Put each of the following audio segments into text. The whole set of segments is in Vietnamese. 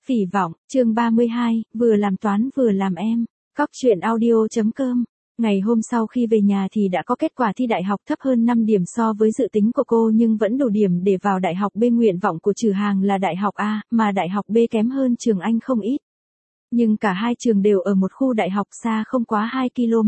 Phỉ vọng, chương 32, vừa làm toán vừa làm em. Cóc truyện audio.com. Ngày hôm sau khi về nhà thì đã có kết quả thi đại học thấp hơn 5 điểm so với dự tính của cô nhưng vẫn đủ điểm để vào đại học B. Nguyện vọng của Trử Hàng là đại học A, mà đại học B kém hơn trường Anh không ít. Nhưng cả hai trường đều ở một khu đại học xa không quá 2 km.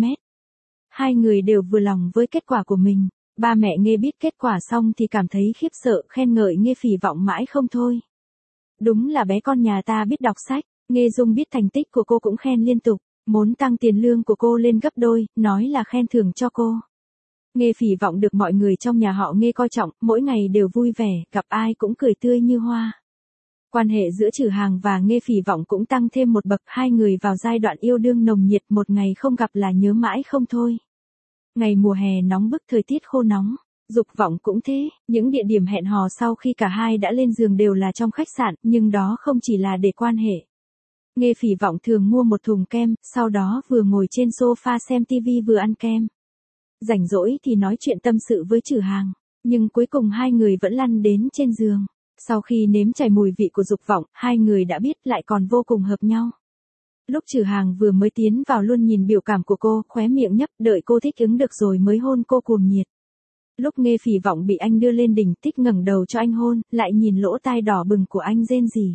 Hai người đều vừa lòng với kết quả của mình. Ba mẹ Nghê biết kết quả xong thì cảm thấy khiếp sợ, khen ngợi Nghê Phỉ vọng mãi không thôi. Đúng là bé con nhà ta biết đọc sách. Nghê Dung biết thành tích của cô cũng khen liên tục, muốn tăng tiền lương của cô lên gấp đôi, nói là khen thưởng cho cô. Nghê Phỉ vọng được mọi người trong nhà họ Nghê coi trọng, mỗi ngày đều vui vẻ, gặp ai cũng cười tươi như hoa. Quan hệ giữa Trử Hàng và Nghê Phỉ vọng cũng tăng thêm một bậc, hai người vào giai đoạn yêu đương nồng nhiệt, một ngày không gặp là nhớ mãi không thôi. Ngày mùa hè nóng bức, thời tiết khô nóng. Dục vọng cũng thế, những địa điểm hẹn hò sau khi cả hai đã lên giường đều là trong khách sạn, nhưng đó không chỉ là để quan hệ. Nghê Phỉ vọng thường mua một thùng kem, sau đó vừa ngồi trên sofa xem TV vừa ăn kem. Rảnh rỗi thì nói chuyện tâm sự với Trử Hàng, nhưng cuối cùng hai người vẫn lăn đến trên giường. Sau khi nếm trải mùi vị của dục vọng, hai người đã biết lại còn vô cùng hợp nhau. Lúc Trử Hàng vừa mới tiến vào luôn nhìn biểu cảm của cô, khóe miệng nhấp, đợi cô thích ứng được rồi mới hôn cô cuồng nhiệt. Lúc Nghê Phỉ vọng bị anh đưa lên đỉnh, thích ngẩng đầu cho anh hôn, lại nhìn lỗ tai đỏ bừng của anh rên rỉ.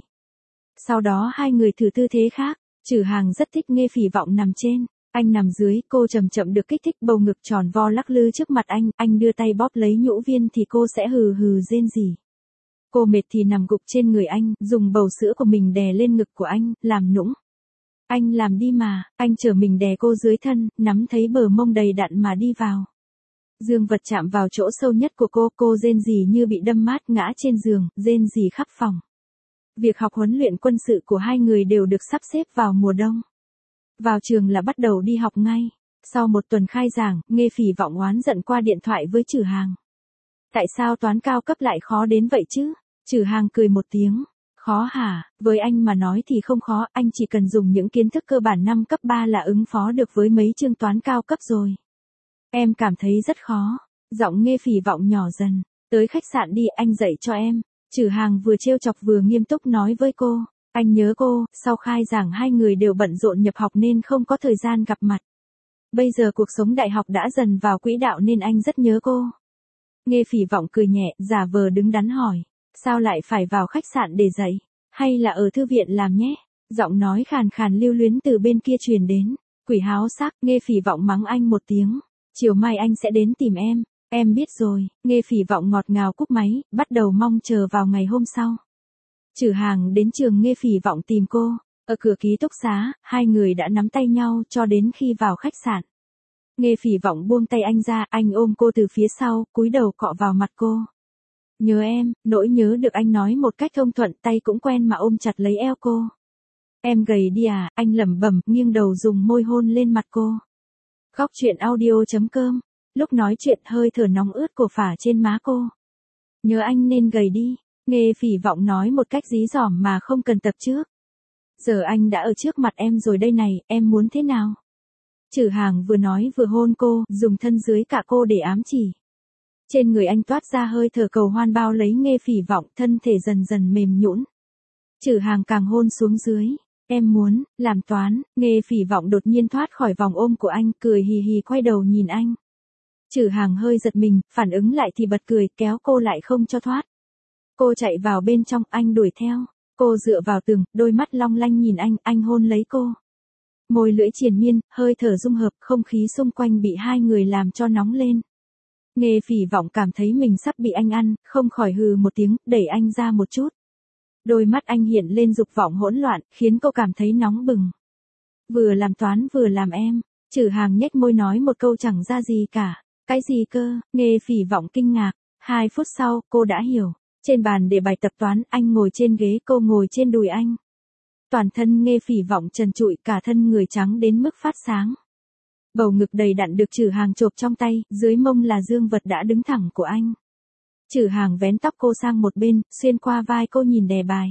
Sau đó hai người thử tư thế khác, Trử Hàng rất thích Nghê Phỉ vọng nằm trên, anh nằm dưới, cô chậm chậm được kích thích, bầu ngực tròn vo lắc lư trước mặt anh đưa tay bóp lấy nhũ viên thì cô sẽ hừ hừ rên rỉ. Cô mệt thì nằm gục trên người anh, dùng bầu sữa của mình đè lên ngực của anh, làm nũng. Anh làm đi mà, anh chở mình đè cô dưới thân, nắm thấy bờ mông đầy đặn mà đi vào. Dương vật chạm vào chỗ sâu nhất của cô rên rỉ như bị đâm mát ngã trên giường, rên rỉ khắp phòng. Việc học huấn luyện quân sự của hai người đều được sắp xếp vào mùa đông. Vào trường là bắt đầu đi học ngay. Sau một tuần khai giảng, Nghê Phỉ vọng oán giận qua điện thoại với Trử Hàng. Tại sao toán cao cấp lại khó đến vậy chứ? Trử Hàng cười một tiếng. Khó hả? Với anh mà nói thì không khó, anh chỉ cần dùng những kiến thức cơ bản năm cấp 3 là ứng phó được với mấy chương toán cao cấp rồi. Em cảm thấy rất khó. Giọng Nghê Phỉ vọng nhỏ dần. Tới khách sạn đi, anh dạy cho em. Trử Hàng vừa trêu chọc vừa nghiêm túc nói với cô. Anh nhớ cô, sau khai giảng hai người đều bận rộn nhập học nên không có thời gian gặp mặt. Bây giờ cuộc sống đại học đã dần vào quỹ đạo nên anh rất nhớ cô. Nghê Phỉ vọng cười nhẹ, giả vờ đứng đắn hỏi. Sao lại phải vào khách sạn để dạy? Hay là ở thư viện làm nhé? Giọng nói khàn khàn lưu luyến từ bên kia truyền đến. Quỷ háo sắc, Nghê Phỉ vọng mắng anh một tiếng. Chiều mai anh sẽ đến tìm em biết rồi. Nghê Phỉ vọng ngọt ngào cúp máy, bắt đầu mong chờ vào ngày hôm sau. Trử Hàng đến trường Nghê Phỉ vọng tìm cô. Ở cửa ký túc xá, hai người đã nắm tay nhau cho đến khi vào khách sạn. Nghê Phỉ vọng buông tay anh ra, anh ôm cô từ phía sau, cúi đầu cọ vào mặt cô. Nhớ em, nỗi nhớ được anh nói một cách thông thuận, tay cũng quen mà ôm chặt lấy eo cô. Em gầy đi à, anh lẩm bẩm, nghiêng đầu dùng môi hôn lên mặt cô. Cóc truyện audio.com. Lúc nói chuyện hơi thở nóng ướt của phả trên má cô. Nhớ anh nên gầy đi. Nghê Phỉ vọng nói một cách dí dỏm mà không cần tập trước. Giờ anh đã ở trước mặt em rồi đây này, em muốn thế nào? Trử Hàng vừa nói vừa hôn cô, dùng thân dưới cả cô để ám chỉ. Trên người anh toát ra hơi thở cầu hoan bao lấy Nghê Phỉ vọng, thân thể dần dần mềm nhũn. Trử Hàng càng hôn xuống dưới. Em muốn, làm toán. Nghê Phỉ vọng đột nhiên thoát khỏi vòng ôm của anh, cười hì hì quay đầu nhìn anh. Trử Hàng hơi giật mình, phản ứng lại thì bật cười, kéo cô lại không cho thoát. Cô chạy vào bên trong, anh đuổi theo. Cô dựa vào tường, đôi mắt long lanh nhìn anh hôn lấy cô. Môi lưỡi triền miên, hơi thở dung hợp, không khí xung quanh bị hai người làm cho nóng lên. Nghê Phỉ vọng cảm thấy mình sắp bị anh ăn, không khỏi hừ một tiếng, đẩy anh ra một chút. Đôi mắt anh hiện lên dục vọng hỗn loạn, khiến cô cảm thấy nóng bừng. Vừa làm toán vừa làm em. Trử Hàng nhếch môi nói một câu chẳng ra gì cả. Cái gì cơ? Nghê Phỉ vọng kinh ngạc. 2 phút sau, cô đã hiểu. Trên bàn để bài tập toán, anh ngồi trên ghế, cô ngồi trên đùi anh. Toàn thân Nghê Phỉ vọng trần trụi, cả thân người trắng đến mức phát sáng. Bầu ngực đầy đặn được Trử Hàng chộp trong tay, dưới mông là dương vật đã đứng thẳng của anh. Trử Hàng vén tóc cô sang một bên, xuyên qua vai cô nhìn đề bài.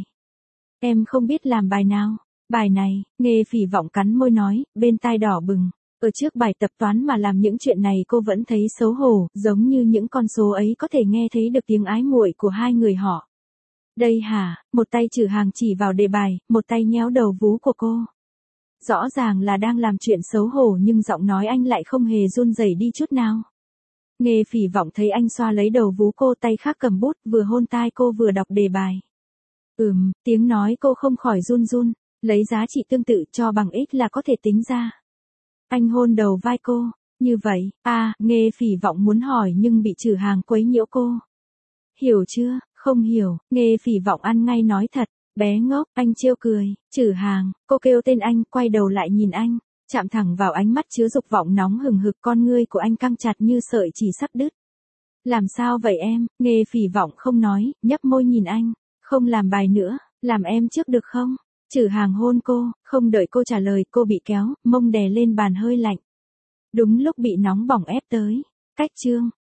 Em không biết làm bài nào. Bài này, Nghê Phỉ vọng cắn môi nói, bên tai đỏ bừng. Ở trước bài tập toán mà làm những chuyện này cô vẫn thấy xấu hổ, giống như những con số ấy có thể nghe thấy được tiếng ái muội của hai người họ. Đây hả, một tay Trử Hàng chỉ vào đề bài, một tay nhéo đầu vú của cô. Rõ ràng là đang làm chuyện xấu hổ nhưng giọng nói anh lại không hề run rẩy đi chút nào. Nghe Phỉ Vọng thấy anh xoa lấy đầu vú cô, tay khác cầm bút, vừa hôn tai cô vừa đọc đề bài. Tiếng nói cô không khỏi run run, lấy giá trị tương tự cho bằng x là có thể tính ra. Anh hôn đầu vai cô, như vậy, Nghe Phỉ Vọng muốn hỏi nhưng bị Trử Hàng quấy nhiễu cô. Hiểu chưa, không hiểu, Nghe Phỉ Vọng ăn ngay nói thật, bé ngốc, anh trêu cười, Trử Hàng, cô kêu tên anh, quay đầu lại nhìn anh, chạm thẳng vào ánh mắt chứa dục vọng nóng hừng hực, con ngươi của anh căng chặt như sợi chỉ sắp đứt. Làm sao vậy em, Nghe Phỉ Vọng không nói, nhấp môi nhìn anh, không làm bài nữa, làm em trước được không? Trử Hàng hôn cô, không đợi cô trả lời, cô bị kéo, mông đè lên bàn hơi lạnh. Đúng lúc bị nóng bỏng ép tới, cách chương.